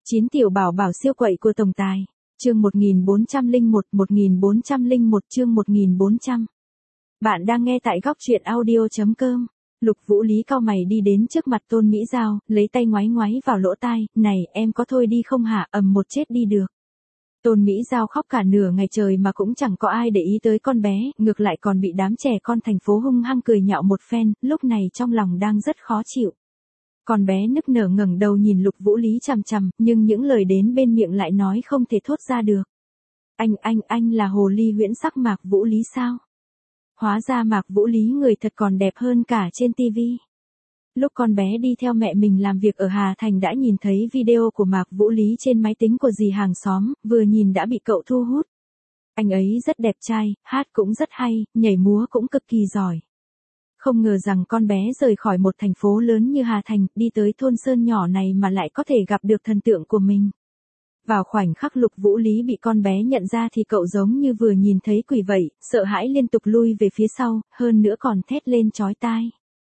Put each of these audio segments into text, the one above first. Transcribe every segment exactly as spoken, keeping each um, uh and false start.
chín tiểu bảo bảo siêu quậy của tổng tài. Chương một nghìn bốn trăm lẻ một, một nghìn bốn trăm lẻ một chương một nghìn bốn trăm. Bạn đang nghe tại góc truyện audio chấm com. Lục Vũ Lý cau mày đi đến trước mặt Tôn Mỹ Giao, lấy tay ngoáy ngoáy vào lỗ tai, "Này, em có thôi đi không hả?" Ầm một chết đi được. Tôn Mỹ Giao khóc cả nửa ngày trời mà cũng chẳng có ai để ý tới con bé, ngược lại còn bị đám trẻ con thành phố hung hăng cười nhạo một phen, lúc này trong lòng đang rất khó chịu. Con bé nức nở ngẩng đầu nhìn Lục Vũ Lý chằm chằm, nhưng những lời đến bên miệng lại nói không thể thốt ra được. Anh, anh, anh là hồ ly huyễn sắc Mạc Vũ Lý sao? Hóa ra Mạc Vũ Lý người thật còn đẹp hơn cả trên tivi. Lúc con bé đi theo mẹ mình làm việc ở Hà Thành đã nhìn thấy video của Mạc Vũ Lý trên máy tính của dì hàng xóm, vừa nhìn đã bị cậu thu hút. Anh ấy rất đẹp trai, hát cũng rất hay, nhảy múa cũng cực kỳ giỏi. Không ngờ rằng con bé rời khỏi một thành phố lớn như Hà Thành, đi tới thôn sơn nhỏ này mà lại có thể gặp được thần tượng của mình. Vào khoảnh khắc Lục Vũ Lý bị con bé nhận ra thì cậu giống như vừa nhìn thấy quỷ vậy, sợ hãi liên tục lui về phía sau, hơn nữa còn thét lên chói tai.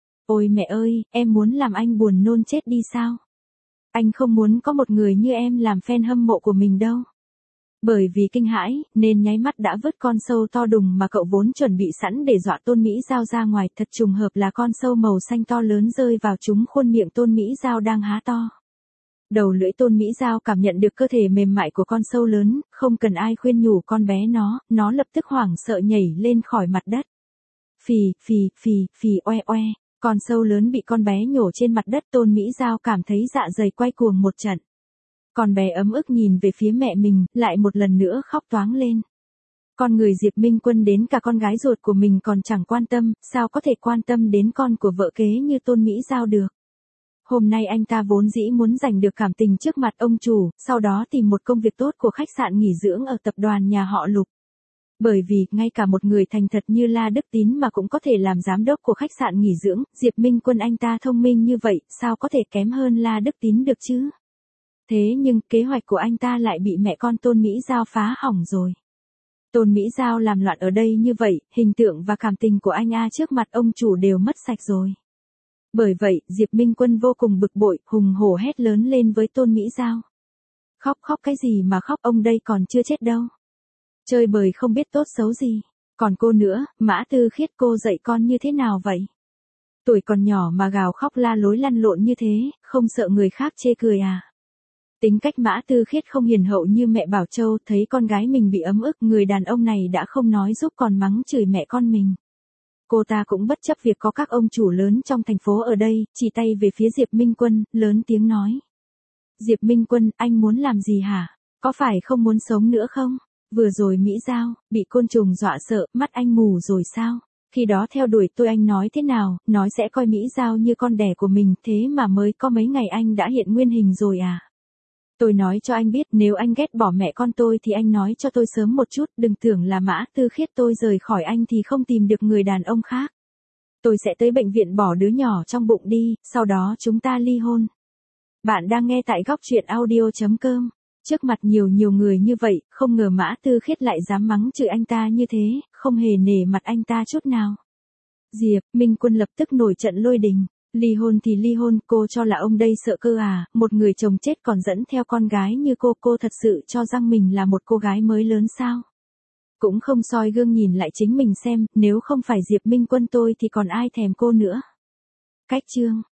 Ôi mẹ ơi, em muốn làm anh buồn nôn chết đi sao? Anh không muốn có một người như em làm fan hâm mộ của mình đâu. Bởi vì kinh hãi, nên nháy mắt đã vứt con sâu to đùng mà cậu vốn chuẩn bị sẵn để dọa Tôn Mỹ Giao ra ngoài, thật trùng hợp là con sâu màu xanh to lớn rơi vào trúng khuôn miệng Tôn Mỹ Giao đang há to. Đầu lưỡi Tôn Mỹ Giao cảm nhận được cơ thể mềm mại của con sâu lớn, không cần ai khuyên nhủ con bé nó, nó lập tức hoảng sợ nhảy lên khỏi mặt đất. Phì, phì, phì, phì oe oe, con sâu lớn bị con bé nhổ trên mặt đất, Tôn Mỹ Giao cảm thấy dạ dày quay cuồng một trận. Con bé ấm ức nhìn về phía mẹ mình, lại một lần nữa khóc toáng lên. Con người Diệp Minh Quân đến cả con gái ruột của mình còn chẳng quan tâm, sao có thể quan tâm đến con của vợ kế như Tôn Mỹ Giao được. Hôm nay anh ta vốn dĩ muốn giành được cảm tình trước mặt ông chủ, sau đó tìm một công việc tốt của khách sạn nghỉ dưỡng ở tập đoàn nhà họ Lục. Bởi vì, ngay cả một người thành thật như La Đức Tín mà cũng có thể làm giám đốc của khách sạn nghỉ dưỡng, Diệp Minh Quân anh ta thông minh như vậy, sao có thể kém hơn La Đức Tín được chứ? Thế nhưng, kế hoạch của anh ta lại bị mẹ con Tôn Mỹ Giao phá hỏng rồi. Tôn Mỹ Giao làm loạn ở đây như vậy, hình tượng và cảm tình của anh A trước mặt ông chủ đều mất sạch rồi. Bởi vậy, Diệp Minh Quân vô cùng bực bội, hùng hổ hét lớn lên với Tôn Mỹ Giao. Khóc khóc cái gì mà khóc, ông đây còn chưa chết đâu. Chơi bời không biết tốt xấu gì. Còn cô nữa, Mã Tư Khiết, cô dạy con như thế nào vậy? Tuổi còn nhỏ mà gào khóc la lối lăn lộn như thế, không sợ người khác chê cười à? Tính cách Mã Tư Khiết không hiền hậu như mẹ Bảo Châu, thấy con gái mình bị ấm ức, người đàn ông này đã không nói giúp còn mắng chửi mẹ con mình. Cô ta cũng bất chấp việc có các ông chủ lớn trong thành phố ở đây, chỉ tay về phía Diệp Minh Quân, lớn tiếng nói. Diệp Minh Quân, anh muốn làm gì hả? Có phải không muốn sống nữa không? Vừa rồi Mỹ Giao, bị côn trùng dọa sợ, mắt anh mù rồi sao? Khi đó theo đuổi tôi anh nói thế nào, nói sẽ coi Mỹ Giao như con đẻ của mình, thế mà mới có mấy ngày anh đã hiện nguyên hình rồi à? Tôi nói cho anh biết, nếu anh ghét bỏ mẹ con tôi thì anh nói cho tôi sớm một chút, đừng tưởng là Mã Tư Khiết tôi rời khỏi anh thì không tìm được người đàn ông khác. Tôi sẽ tới bệnh viện bỏ đứa nhỏ trong bụng đi, sau đó chúng ta ly hôn. Bạn đang nghe tại góc truyện audio chấm com. Trước mặt nhiều nhiều người như vậy, không ngờ Mã Tư Khiết lại dám mắng chửi anh ta như thế, không hề nể mặt anh ta chút nào. Diệp Minh Quân lập tức nổi trận lôi đình. Ly hôn thì ly hôn, cô cho là ông đây sợ cơ à, một người chồng chết còn dẫn theo con gái như cô, cô thật sự cho rằng mình là một cô gái mới lớn sao? Cũng không soi gương nhìn lại chính mình xem, nếu không phải Diệp Minh Quân tôi thì còn ai thèm cô nữa. Cách chương.